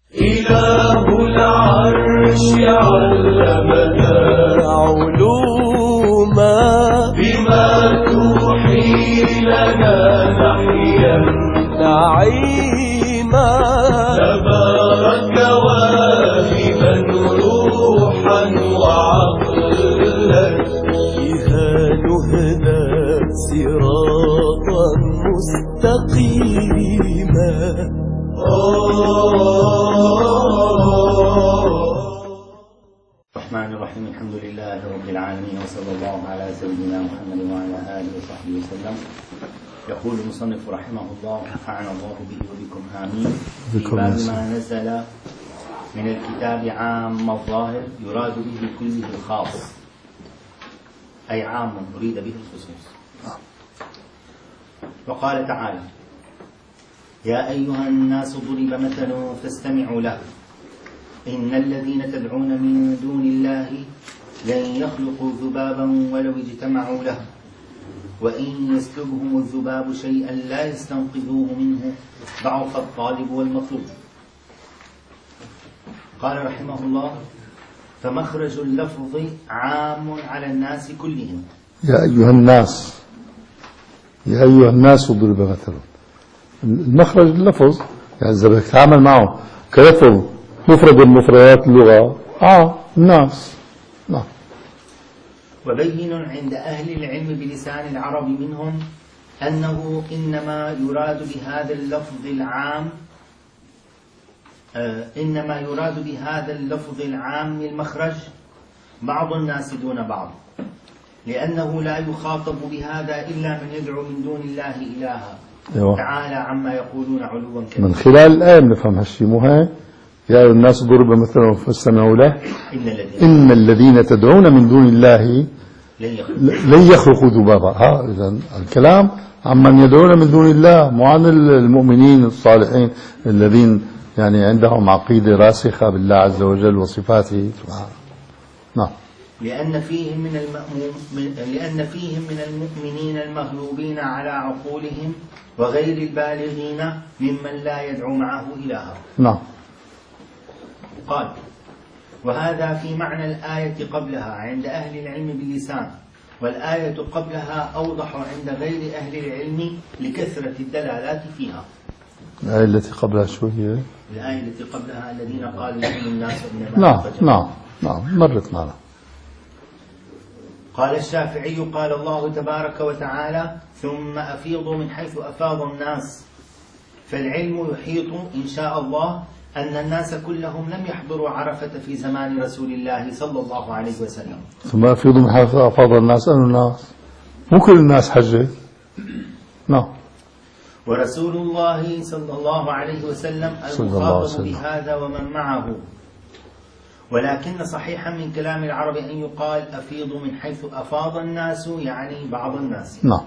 إله العرش علمنا علوما بما توحي لنا نحيا نعيما تبارك واهبا روحا وعقلا بها نهدى صراطا مستقيما. الرحمن الرحيم. الحمد لله رب العالمين، وصلى الله على سيدنا محمد وعلى آله وصحبه وسلم. يقول المصنف رحمه الله نفعنا الله به وبكم آمين. في باب ما نزل من الكتاب عام الظاهر يراد به كله الخاص، أي عام يريد به الخصوص. وقال تعالى: يا أيها الناس ضرب مثل فاستمعوا له إن الذين تدعون من دون الله لن يخلقوا ذبابا ولو اجتمعوا له وإن يسلبهم الذباب شيئا لا يستنقذوه منه ضعف الطالب والمطلوب. قال رحمه الله: فمخرج اللفظ عام على الناس كلهم. يا أيها الناس، يا أيها الناس ضرب مثل. المخرج اللفظ، يعني إذا بدك تتعامل معه كلفظ مفرد من مفردات اللغة الناس. نعم. وبين عند أهل العلم بلسان العرب منهم أنه إنما يراد بهذا اللفظ العام المخرج بعض الناس دون بعض، لأنه لا يخاطب بهذا إلا من يدعو من دون الله إلها تعالى عما يقولون علوا كبيرا. من خلال الآية بنفهم هالشيء، مو هيك؟ يا أيها الناس ضرب مثلا فاستمعوا له إن الذين تدعون من دون الله لن يخلقوا ذبابا. إذا الكلام عمن يدعون من دون الله، مو عن المؤمنين الصالحين الذين يعني عندهم عقيدة راسخة بالله عز وجل وصفاته سبحانه. نعم. لأن فيهم من المؤمنين المغلوبين على عقولهم وغير البالغين ممن لا يدعو معه إلها. نعم. قال: وهذا في معنى الآية قبلها عند أهل العلم باللسان، والآية قبلها أوضح عند غير أهل العلم لكثرة الدلالات فيها. الآية التي قبلها شو هي؟ الآية التي قبلها الذين قالوا لهم الناس إنما نعم مرت معنا. قال الشافعي: قال الله تبارك وتعالى: ثم أفيضوا من حيث أفاض الناس. فالعلم يحيط إن شاء الله أن الناس كلهم لم يحضروا عرفة في زمان رسول الله صلى الله عليه وسلم. ثم أفيضوا من حيث أفاض الناس، أنه الناس مو كل الناس حجة. نعم. ورسول الله صلى الله عليه وسلم المخاطب بهذا ومن معه، ولكن صحيحا من كلام العرب أن يقال أفيضوا من حيث أفاض الناس، يعني بعض الناس. نعم.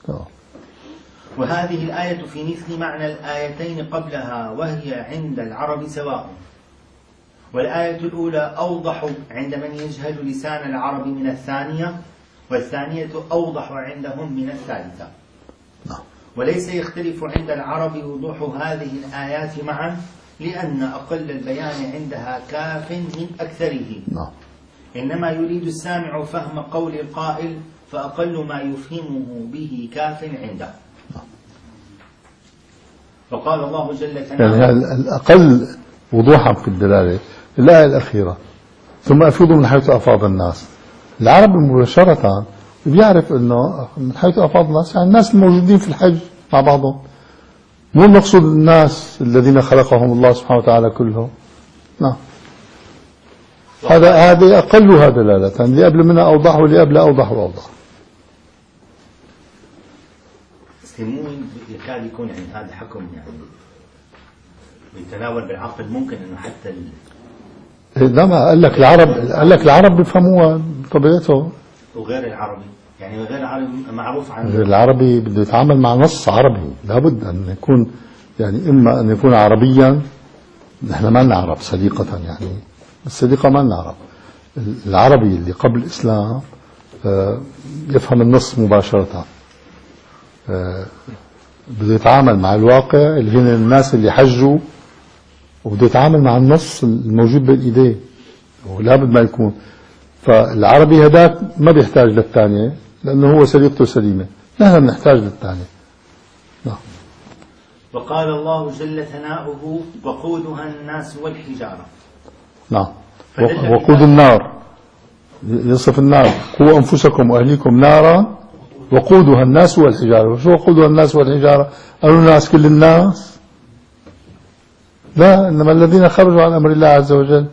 وهذه الآية في مثل معنى الآيتين قبلها، وهي عند العرب سواء. والآية الأولى أوضح عند من يجهل لسان العرب من الثانية، والثانية أوضح عندهم من الثالثة. وليس يختلف عند العرب وضوح هذه الآيات معا، لأن أقل البيان عندها كاف من أكثره. إنما يريد السامع فهم قول القائل، فأقل ما يفهمه به كاف عنده. وقال الله جل جلاله، يعني الأقل وضوحا في الدلالة الآية الأخيرة ثم أفيضوا من حيث أفاض الناس. العرب مباشرة بيعرف أنه من حيث أفاض الناس يعني الناس الموجودين في الحج مع بعضهم، مو المقصود الناس الذين خلقهم الله سبحانه وتعالى كلهم. نعم. هذا أقلها دلالة، اللي قبل منها أوضح واللي قبل أوضح وأوضح. مو يكاد يكون يعني هذا حكم يعني يتناول بالعقل، ممكن انه حتى انما قال لك العرب بيفهموها بطبيعته، وغير العربي يعني غير العربي معروف عنه. غير العربي بده يتعامل مع نص عربي، لابد ان يكون يعني اما ان يكون عربيا، نحن ما لنا عرب سليقة يعني، السليقة ما لنا عرب. العربي اللي قبل الاسلام يفهم النص مباشرة، بده يتعامل مع الواقع اللي هن الناس اللي حجوا وبده يتعامل مع النص الموجود بين ايديه ولا بد ما يكون. فالعربي هداك ما بيحتاج للثانية لأنه هو سليقته سليمة، نحن بنحتاج للثانية. نعم. وقال الله جل ثناؤه وقودها الناس والحجارة. نعم. وقود النار، يصف النار قوا أنفسكم وأهليكم نارا وقودها الناس والحجارة. شو وقودها الناس والحجارة؟ قالوا الناس كل الناس؟ لا، إنما الذين خرجوا عن أمر الله عز وجل.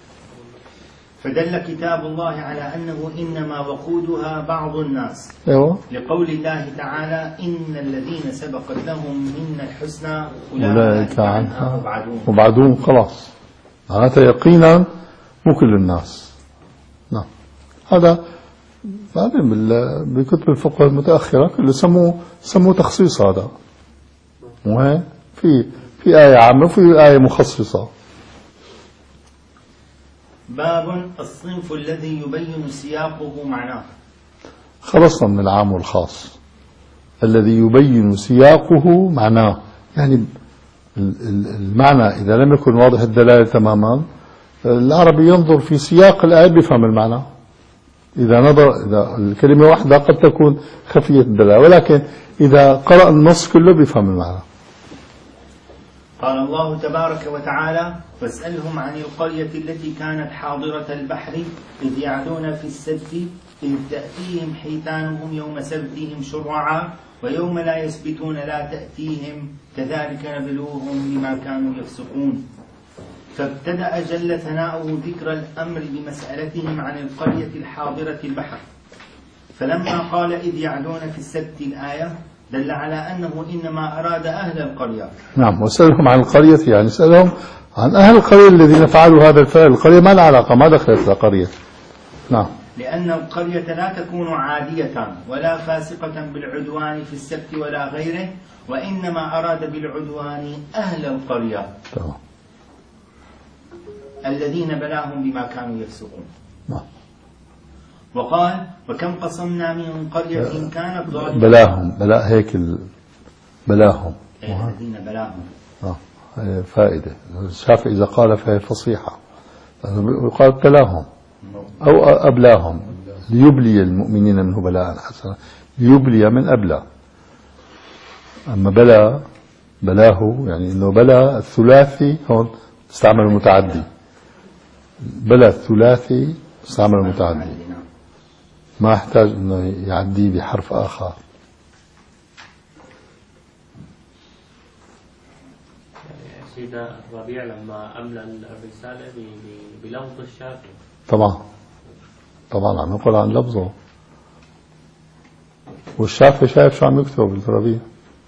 فدل كتاب الله على أنه إنما وقودها بعض الناس. أيوة. لقول الله تعالى إن الذين سبقت لهم منا الحسنى أولئك عنها مبعدون. خلاص معناتها يقينا مو كل الناس. نعم. هذا بعدين بكتب الفقه المتأخرة كله سموه تخصيص. هذا مو في آية عامة وفي آية مخصصة. باب الصنف الذي يبين سياقه معناه. خلصنا من العام والخاص. الذي يبين سياقه معناه، يعني المعنى إذا لم يكن واضح الدلالة تماما العربي ينظر في سياق الآية بيفهم المعنى. إذا الكلمة واحدة قد تكون خفية الدلالة، ولكن إذا قرأ النص كله بيفهم المعنى. قال الله تبارك وتعالى واسألهم عن القرية التي كانت حاضرة البحر إذ يعدون في السبت إذ تأتيهم حيتانهم يوم سبتهم شرعا ويوم لا يسبتون لا تأتيهم كذلك نبلوهم بما كانوا يفسقون. فابتدأ جل ثناؤه ذكر الأمر بمسألتهم عن القرية الحاضرة البحر، فلما قال إذ يعدون في السبت الآية دل على أنه إنما أراد أهل القرية. نعم. وسألهم عن القرية يعني سألهم عن أهل القرية الذين فعلوا هذا الفعل. القرية ما لها علاقة، ما دخلت القرية. نعم. لأن القرية لا تكون عادية ولا فاسقة بالعدوان في السبت ولا غيره، وإنما أراد بالعدوان أهل القرية الذين بلاهم بما كانوا يفسقون. نعم. وقال وكم قصمنا من قرية كانت ظالمة. بلاهم هيك بلاهم الذين بلاهم. فائدة. الشافعي إذا قال فهي فصيحة، يقال بلاهم أو أبلاهم ليبلي المؤمنين منه بلاء حسنا. ليبلي من أبلى. أما بلاه يعني إنه بلا الثلاثي هون استعمل المتعدي. بلا الثلاثي استعمل المتعدي، ما يحتاج انه يعديه بحرف اخر. سيدنا الربيع لما املى الرساله بلفظ الشافعي. طبعا عم يقول عن لفظه، والشافعي شايف شو عم يكتب الربيع.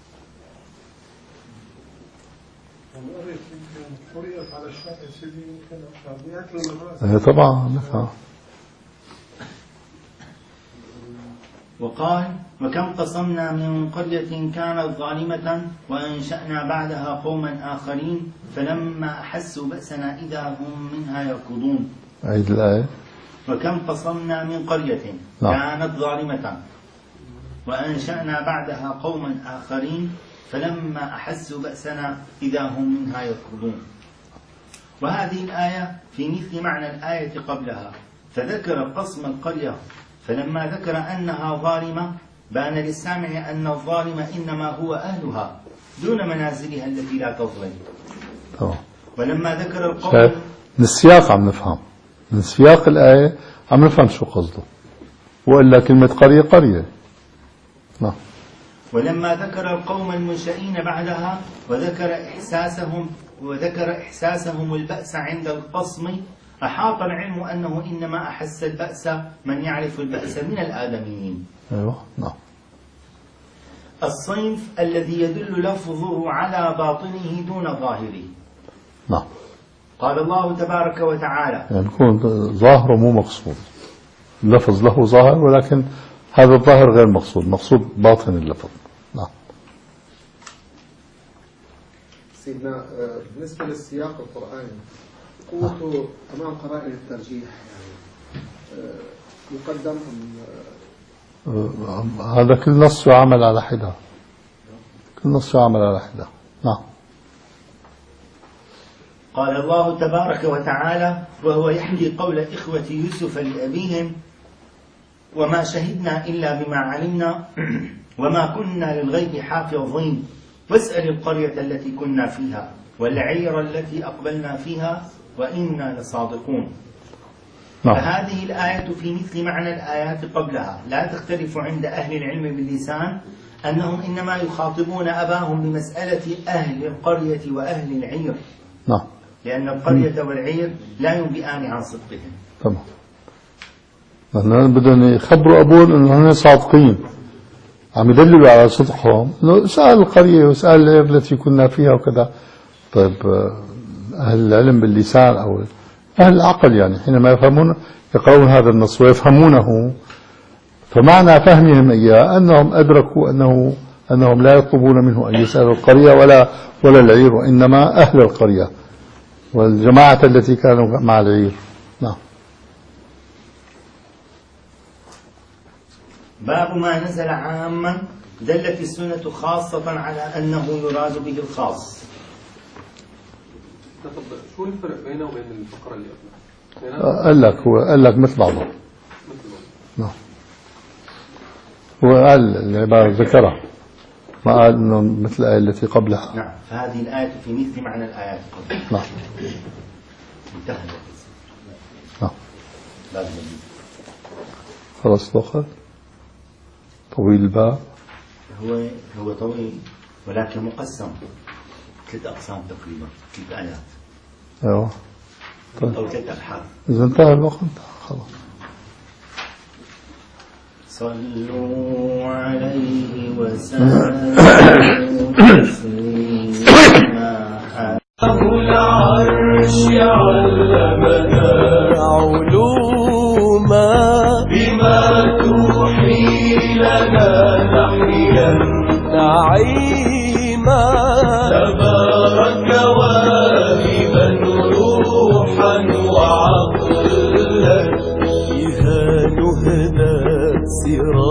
طبعا. وقال وكم قصمنا من قرية كانت ظالمة وأنشأنا بعدها قوما آخرين فلما أحسوا بأسنا إذا هم منها يركضون. عيد الآية. وكم قصمنا من قرية كانت ظالمة وأنشأنا بعدها قوما آخرين فلما أحسوا بأسنا إذا هم منها يركضون. وهذه الآية في مثل معنى الآية قبلها، فذكر قصم القرية فلما ذكر أنها ظالمة بان للسامع أن الظالم إنما هو أهلها دون منازلها التي لا تظلم. ولما ذكر القوم من السياق عم نفهم، من سياق الآية عم نفهم شو قصده، وإلا كلمة قرية. نعم. ولما ذكر القوم المنشئين بعدها وذكر إحساسهم البأس عند القصم أحاط العلم أنه إنما أحس البأس من يعرف البأس من الآدميين. أيوة. نعم. الصنف الذي يدل لفظه على باطنه دون ظاهره. نعم. قال الله تبارك وتعالى يعني يكون ظاهره مو مقصود، اللفظ له ظاهر ولكن هذا الظاهر غير مقصود، مقصود باطن اللفظ. نعم. سيدنا بالنسبة للسياق القرآني قوته أمام قرائن الترجيح يعني يقدم هذا كل نص يعمل على حدة، كل نص يعمل على حدة. نعم. قال الله تبارك وتعالى وهو يحكي قول إخوة يوسف لأبيهم: وما شهدنا إلا بما علمنا وما كنا للغيب حافظين واسأل القرية التي كنا فيها والعير التي أقبلنا فيها وإنا لصادقون. فهذه الآية في مثل معنى الآيات قبلها، لا تختلف عند أهل العلم باللسان أنهم إنما يخاطبون أباهم بمسألة أهل القرية وأهل العير، لأن القرية والعير لا ينبئان عن صدقهم. تمام. هن بدهم يخبروا أبوهم أنه هن صادقين، عم يدللوا على صدقهم، أنه سأل القرية وسأل العير التي كنا فيها وكذا. طيب أهل العلم باللسان أو أهل العقل يعني حينما يفهمون يقرؤون هذا النص ويفهمونه، فمعنى فهمهم إياه أنهم أدركوا أنهم لا يطلبون منه أن يسأل القرية ولا العير، وإنما أهل القرية والجماعة التي كانوا مع العير. نعم. باب ما نزل عاما دلت السنة خاصة على أنه يراد به الخاص. شو الفرق بينه وبين الفقرة اللي قبلها؟ قال لك مثل بعضهم. نعم. وقال العبارة ذكرها، ما قال انه مثل الآية التي قبلها. نعم. فهذه الآية في مثل معنى الآيات قبلها. نعم. انتهى. نعم. خلاص الوقت. طويل الباب. هو طويل ولكن مقسم 3 أقسام تقريبا، 3 آيات. ايوه. طيب. أو 3 أبحاث. إذا انتهى الوقت خلاص. صلوا عليه وسلموا تسليما. العرش علمنا علوما بما توحي لنا نحيا نعيما. تبارك واهبا روحا وعقلا بها نهدى سراجا